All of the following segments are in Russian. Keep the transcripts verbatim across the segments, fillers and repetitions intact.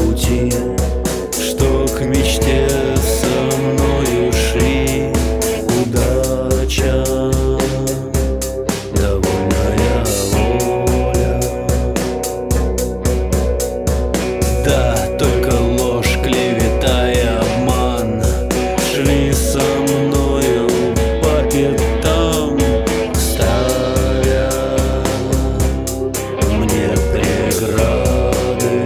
пути, что к мечте со мною шли. Удача, довольная воля. Да, только ложь, клевета и обман шли со мною по пятам, ставя мне преграды.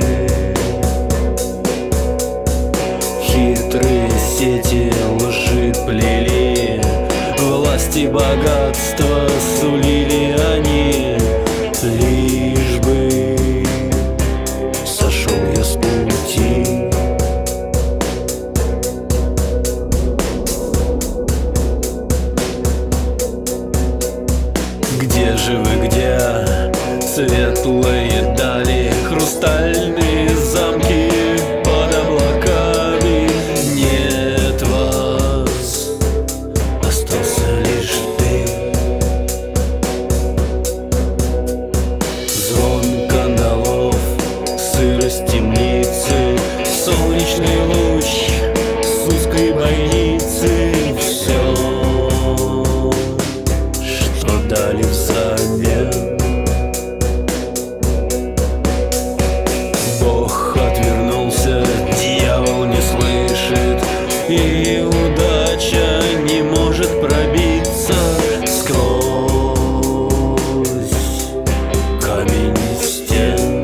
Хитрые сети лжи плели, власть и богатство сулили они, лишь бы сошел я с пути. Где же вы, где светлые дали, хрустальные замки под облаками? Нет вас, остался лишь ты. Звон кандалов, сырость темницы, солнечный луч с узкой бойницы. Все, что дали взамен. Бог отвернулся, дьявол не слышит, и удача не может пробиться сквозь камень стен.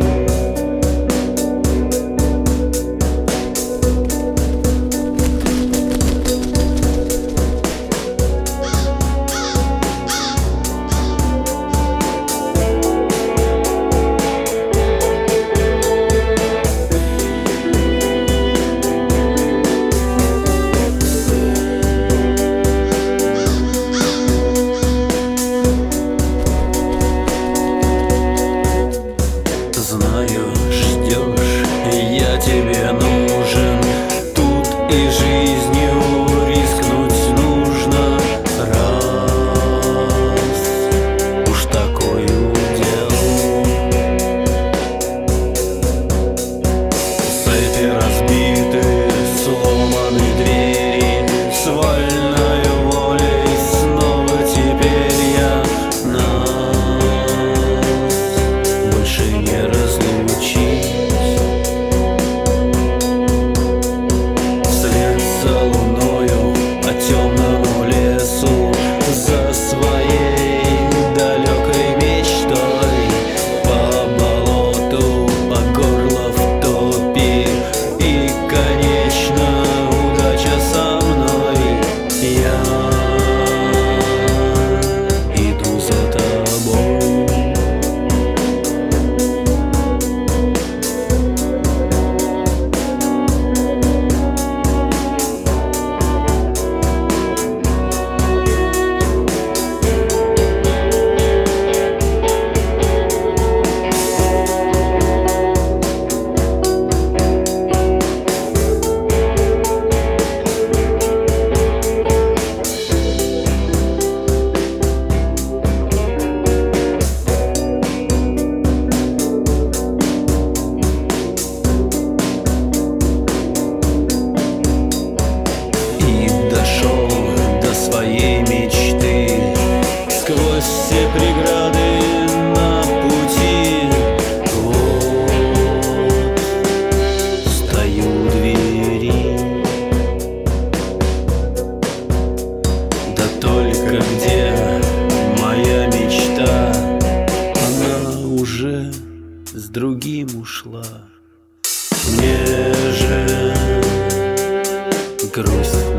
Знаю, ждешь, я тебе нужен тут, и жизнью рискнуть нужно, раз уж такой удел. Цепи разбиты, сломаны двери, с вольною волей снова теперь я нас больше не разлучить. Вслед за луною по темному лесу, за своей далекой мечтой, по болоту, по горло в топи, и, конечно, удача со мной. Я иду за тобой. И дошел до своей мечты сквозь все преграды на пути. Вот стою у двери, да только где моя мечта? Она уже с другим ушла. Мне же грусть